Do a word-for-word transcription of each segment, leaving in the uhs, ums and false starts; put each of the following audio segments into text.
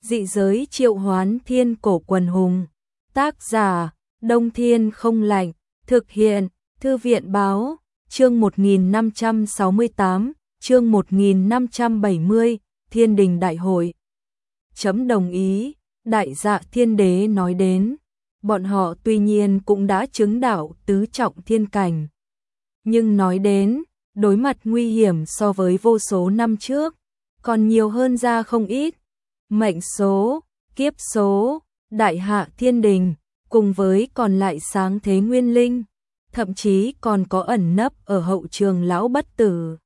Dị giới triệu hoán thiên cổ quần hùng. Tác giả, Đông Thiên không lạnh. Thực hiện, Thư viện báo, chương một nghìn năm trăm sáu mươi tám, chương một nghìn năm trăm bảy mươi, Thiên đình đại hội. Chấm đồng ý, Đại Dạ Thiên Đế nói đến, bọn họ tuy nhiên cũng đã chứng đạo tứ trọng thiên cảnh. Nhưng nói đến, đối mặt nguy hiểm so với vô số năm trước, còn nhiều hơn ra không ít. Mệnh số, kiếp số, Đại Hạ Thiên Đình, cùng với còn lại sáng thế nguyên linh, thậm chí còn có ẩn nấp ở hậu trường lão bất tử.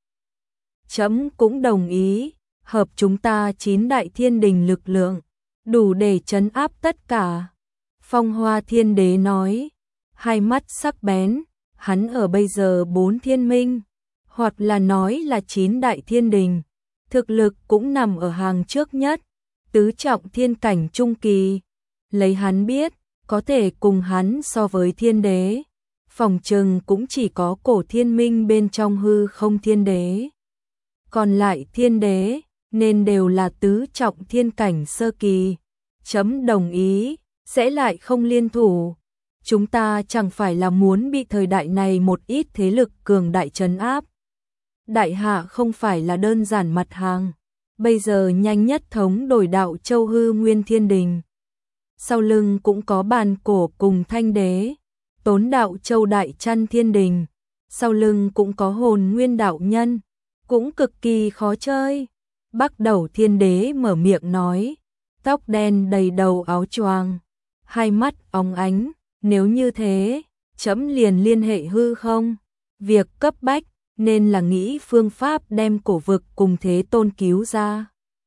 Chấm cũng đồng ý, hợp chúng ta chín đại thiên đình lực lượng, đủ để trấn áp tất cả. Phong Hoa Thiên Đế nói, hai mắt sắc bén, hắn ở bây giờ bốn thiên minh, hoặc là nói là chín đại thiên đình, thực lực cũng nằm ở hàng trước nhất, tứ trọng thiên cảnh trung kỳ. Lấy hắn biết, có thể cùng hắn so với thiên đế, phòng trừng cũng chỉ có cổ thiên minh bên trong hư không thiên đế. Còn lại thiên đế, nên đều là tứ trọng thiên cảnh sơ kỳ. Chấm đồng ý, sẽ lại không liên thủ. Chúng ta chẳng phải là muốn bị thời đại này một ít thế lực cường đại trấn áp. Đại Hạ không phải là đơn giản mặt hàng. Bây giờ nhanh nhất thống đổi đạo châu hư nguyên thiên đình. Sau lưng cũng có bàn cổ cùng thanh đế. Tốn đạo châu đại chăn thiên đình. Sau lưng cũng có hồn nguyên đạo nhân. Cũng cực kỳ khó chơi. Bắc đầu thiên đế mở miệng nói. Tóc đen đầy đầu áo choàng, hai mắt óng ánh. Nếu như thế, chấm liền liên hệ hư không. Việc cấp bách nên là nghĩ phương pháp đem cổ vực cùng Thế Tôn cứu ra.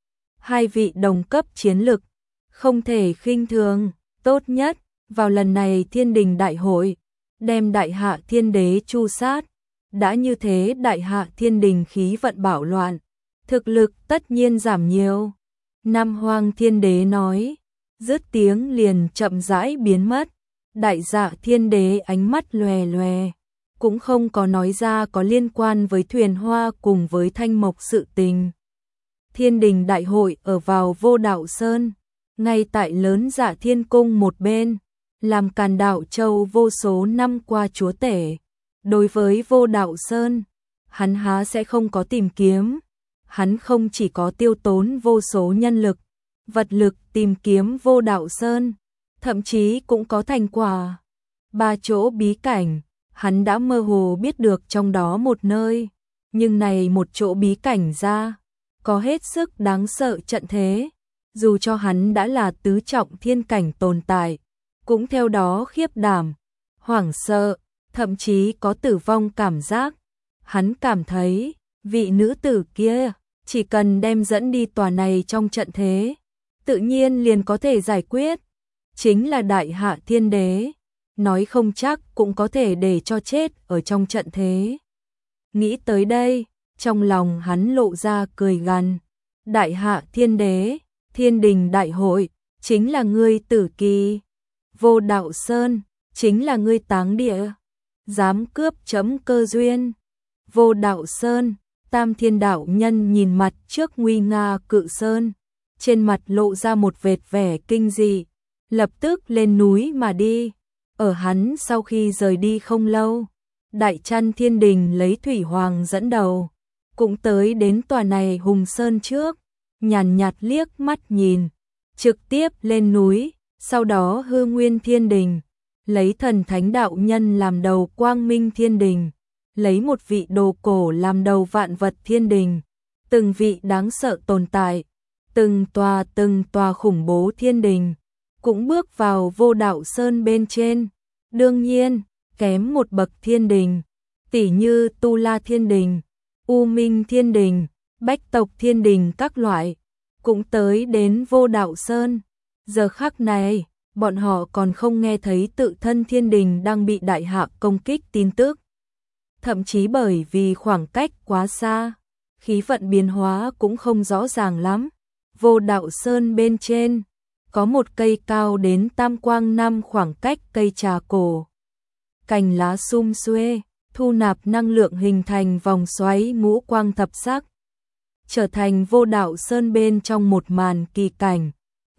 Hai vị đồng cấp chiến lực, không thể khinh thường. Tốt nhất, vào lần này thiên đình đại hội, đem Đại Hạ Thiên Đế chu sát. Đã như thế Đại Hạ Thiên Đình khí vận bạo loạn, thực lực tất nhiên giảm nhiều. Nam Hoang Thiên Đế nói, dứt tiếng liền chậm rãi biến mất. Đại Dạ Thiên Đế ánh mắt lòe lòe, cũng không có nói ra có liên quan với thuyền hoa cùng với thanh mộc sự tình. Thiên đình đại hội ở vào Vô Đạo Sơn, ngay tại lớn Dạ Thiên Cung một bên, làm Càn Đạo Châu vô số năm qua chúa tể. Đối với Vô Đạo Sơn, hắn há sẽ không có tìm kiếm. Hắn không chỉ có tiêu tốn vô số nhân lực, vật lực tìm kiếm Vô Đạo Sơn, thậm chí cũng có thành quả. Ba chỗ bí cảnh, hắn đã mơ hồ biết được trong đó một nơi, nhưng này một chỗ bí cảnh ra, có hết sức đáng sợ trận thế. Dù cho hắn đã là tứ trọng thiên cảnh tồn tại, cũng theo đó khiếp đảm, hoảng sợ, thậm chí có tử vong cảm giác. Hắn cảm thấy, vị nữ tử kia, chỉ cần đem dẫn đi tòa này trong trận thế, tự nhiên liền có thể giải quyết. Chính là Đại Hạ Thiên Đế, nói không chắc cũng có thể để cho chết ở trong trận thế. Nghĩ tới đây, trong lòng hắn lộ ra cười gằn. Đại Hạ Thiên Đế, Thiên đình đại hội, chính là ngươi tử kỳ. Vô Đạo Sơn, chính là ngươi táng địa. Dám cướp chấm cơ duyên. Vô Đạo Sơn, Tam Thiên Đạo Nhân nhìn mặt trước nguy nga cự sơn, trên mặt lộ ra một vệt vẻ kinh dị, lập tức lên núi mà đi. Ở hắn sau khi rời đi không lâu, Đại Chăn Thiên Đình lấy Thủy Hoàng dẫn đầu, cũng tới đến tòa này hùng sơn trước, nhàn nhạt liếc mắt nhìn, trực tiếp lên núi. Sau đó Hư Nguyên Thiên Đình, lấy Thần Thánh Đạo Nhân làm đầu Quang Minh Thiên Đình, lấy một vị đồ cổ làm đầu Vạn Vật Thiên Đình, từng vị đáng sợ tồn tại, từng tòa từng tòa khủng bố thiên đình, cũng bước vào Vô Đạo Sơn bên trên. Đương nhiên, kém một bậc thiên đình, tỉ như Tu La Thiên Đình, U Minh Thiên Đình, Bách Tộc Thiên Đình các loại, cũng tới đến Vô Đạo Sơn. Giờ khắc này, bọn họ còn không nghe thấy tự thân thiên đình đang bị Đại Hạ công kích tin tức. Thậm chí bởi vì khoảng cách quá xa, khí vận biến hóa cũng không rõ ràng lắm. Vô Đạo Sơn bên trên, có một cây cao đến tam quang năm khoảng cách cây trà cổ. Cành lá sum xuê, thu nạp năng lượng hình thành vòng xoáy ngũ quang thập sắc, trở thành Vô Đạo Sơn bên trong một màn kỳ cảnh.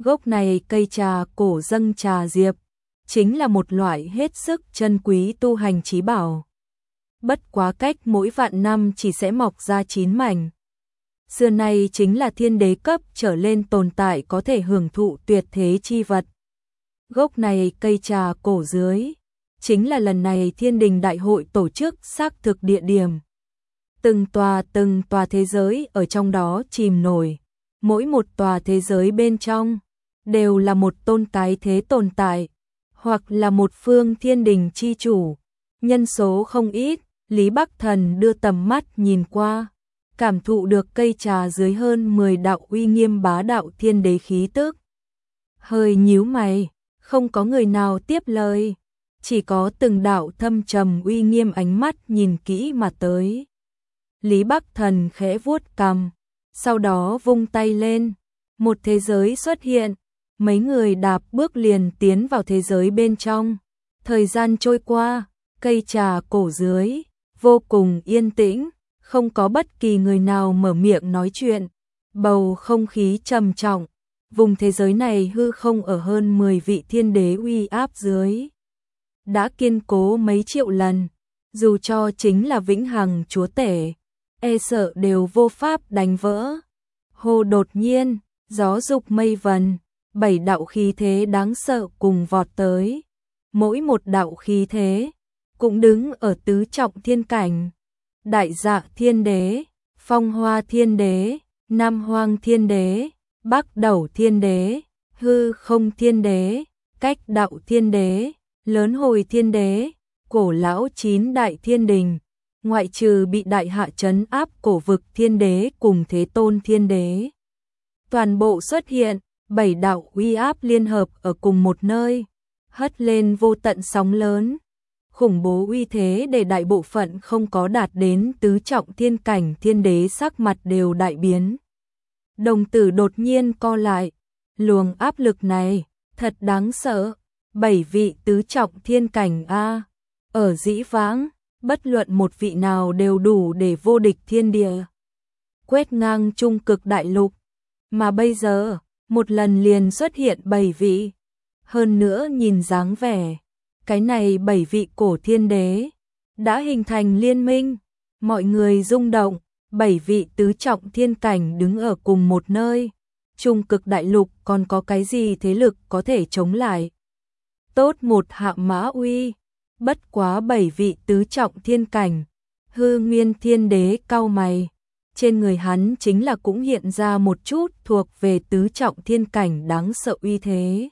Gốc này cây trà cổ dâng trà diệp, chính là một loại hết sức chân quý tu hành chí bảo. Bất quá cách mỗi vạn năm chỉ sẽ mọc ra chín mảnh. Xưa nay chính là thiên đế cấp trở lên tồn tại có thể hưởng thụ tuyệt thế chi vật. Gốc này cây trà cổ dưới, chính là lần này thiên đình đại hội tổ chức xác thực địa điểm. Từng tòa từng tòa thế giới ở trong đó chìm nổi, mỗi một tòa thế giới bên trong đều là một tôn cái thế tồn tại, hoặc là một phương thiên đình chi chủ, nhân số không ít. Lý Bắc Thần đưa tầm mắt nhìn qua, cảm thụ được cây trà dưới hơn mười đạo uy nghiêm bá đạo thiên đế khí tức. Hơi nhíu mày, không có người nào tiếp lời, chỉ có từng đạo thâm trầm uy nghiêm ánh mắt nhìn kỹ mà tới. Lý Bắc Thần khẽ vuốt cằm, sau đó vung tay lên, một thế giới xuất hiện, mấy người đạp bước liền tiến vào thế giới bên trong. Thời gian trôi qua, cây trà cổ dưới vô cùng yên tĩnh, không có bất kỳ người nào mở miệng nói chuyện, bầu không khí trầm trọng. Vùng thế giới này hư không ở hơn mười vị thiên đế uy áp dưới đã kiên cố mấy triệu lần, dù cho chính là vĩnh hằng chúa tể, e sợ đều vô pháp đánh vỡ. Hồ đột nhiên, gió dục mây vần, bảy đạo khí thế đáng sợ cùng vọt tới. Mỗi một đạo khí thế cũng đứng ở tứ trọng thiên cảnh. Đại Dạ Thiên Đế, Phong Hoa Thiên Đế, Nam Hoang Thiên Đế, Bắc Đẩu Thiên Đế, Hư Không Thiên Đế, Cách Đạo Thiên Đế, Lớn Hồi Thiên Đế, Cổ Lão Chín Đại Thiên Đình, ngoại trừ bị đại hạ trấn áp Cổ Vực Thiên Đế cùng Thế Tôn Thiên Đế. Toàn bộ xuất hiện, bảy đạo uy áp liên hợp ở cùng một nơi, hất lên vô tận sóng lớn. Khủng bố uy thế để đại bộ phận không có đạt đến tứ trọng thiên cảnh thiên đế sắc mặt đều đại biến. Đồng tử đột nhiên co lại, luồng áp lực này, thật đáng sợ, bảy vị tứ trọng thiên cảnh A, ở dĩ vãng, bất luận một vị nào đều đủ để vô địch thiên địa, quét ngang trung cực đại lục, mà bây giờ, một lần liền xuất hiện bảy vị, hơn nữa nhìn dáng vẻ. Cái này bảy vị cổ thiên đế đã hình thành liên minh, mọi người rung động, bảy vị tứ trọng thiên cảnh đứng ở cùng một nơi, trung cực đại lục còn có cái gì thế lực có thể chống lại. Tốt một hạ mã uy, bất quá bảy vị tứ trọng thiên cảnh, Hư Nguyên Thiên Đế cau mày, trên người hắn chính là cũng hiện ra một chút thuộc về tứ trọng thiên cảnh đáng sợ uy thế.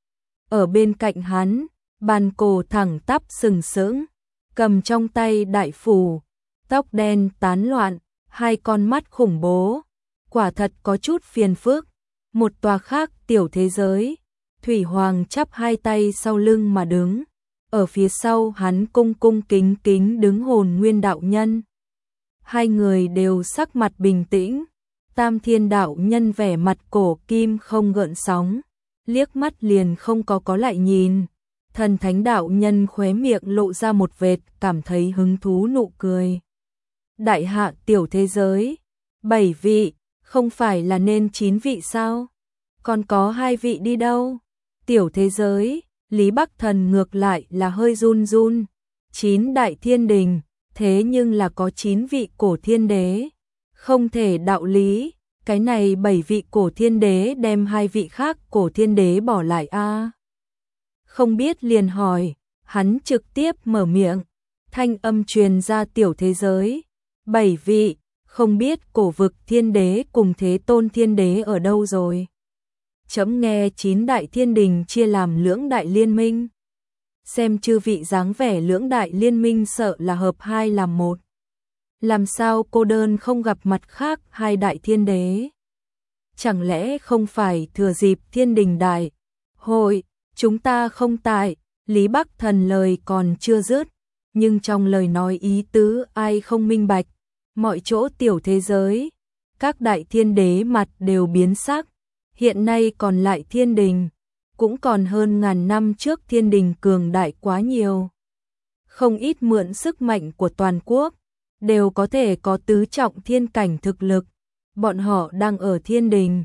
Ở bên cạnh hắn, Bàn Cổ thẳng tắp sừng sững, cầm trong tay đại phủ, tóc đen tán loạn, hai con mắt khủng bố, quả thật có chút phiền phức. Một tòa khác tiểu thế giới, Thủy Hoàng chắp hai tay sau lưng mà đứng, ở phía sau hắn cung cung kính kính đứng Hồn Nguyên đạo nhân. Hai người đều sắc mặt bình tĩnh, Tam Thiên đạo nhân vẻ mặt cổ kim không gợn sóng, liếc mắt liền không có có lại nhìn. Thần Thánh đạo nhân khóe miệng lộ ra một vệt cảm thấy hứng thú nụ cười. Đại hạ tiểu thế giới, bảy vị, không phải là nên chín vị sao? Còn có hai vị đi đâu? Tiểu thế giới, Lý Bắc Thần ngược lại là hơi run run. Chín đại thiên đình, thế nhưng là có chín vị cổ thiên đế. Không thể đạo lý, cái này bảy vị cổ thiên đế đem hai vị khác cổ thiên đế bỏ lại a. Không biết liền hỏi, hắn trực tiếp mở miệng, thanh âm truyền ra tiểu thế giới. Bảy vị, không biết Cổ Vực Thiên Đế cùng Thế Tôn Thiên Đế ở đâu rồi. Chấm nghe chín đại thiên đình chia làm lưỡng đại liên minh. Xem chư vị dáng vẻ lưỡng đại liên minh sợ là hợp hai làm một. Làm sao cô đơn không gặp mặt khác hai đại thiên đế? Chẳng lẽ không phải thừa dịp thiên đình đại hội, chúng ta không tại? Lý Bắc Thần lời còn chưa dứt, nhưng trong lời nói ý tứ ai không minh bạch. Mọi chỗ tiểu thế giới, các đại thiên đế mặt đều biến sắc. Hiện nay còn lại thiên đình, cũng còn hơn ngàn năm trước thiên đình cường đại quá nhiều. Không ít mượn sức mạnh của toàn quốc, đều có thể có tứ trọng thiên cảnh thực lực. Bọn họ đang ở thiên đình,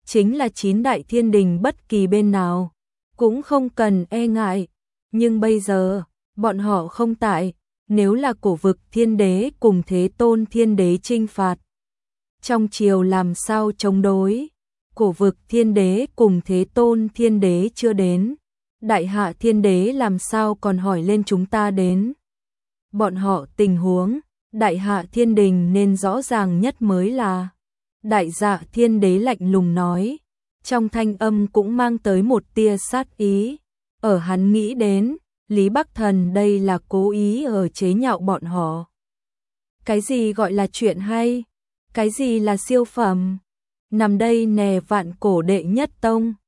chính là chín đại thiên đình bất kỳ bên nào, cũng không cần e ngại. Nhưng bây giờ, bọn họ không tại, nếu là Cổ Vực Thiên Đế cùng Thế Tôn Thiên Đế chinh phạt, trong triều làm sao chống đối? Cổ Vực Thiên Đế cùng Thế Tôn Thiên Đế chưa đến, Đại Hạ Thiên Đế làm sao còn hỏi lên chúng ta đến? Bọn họ tình huống, Đại Hạ Thiên Đình nên rõ ràng nhất mới là. Đại Dạ Thiên Đế lạnh lùng nói, trong thanh âm cũng mang tới một tia sát ý. Ở hắn nghĩ đến, Lý Bắc Thần đây là cố ý ở chế nhạo bọn họ. Cái gì gọi là chuyện hay? Cái gì là siêu phẩm? Nằm đây nè vạn cổ đệ nhất tông.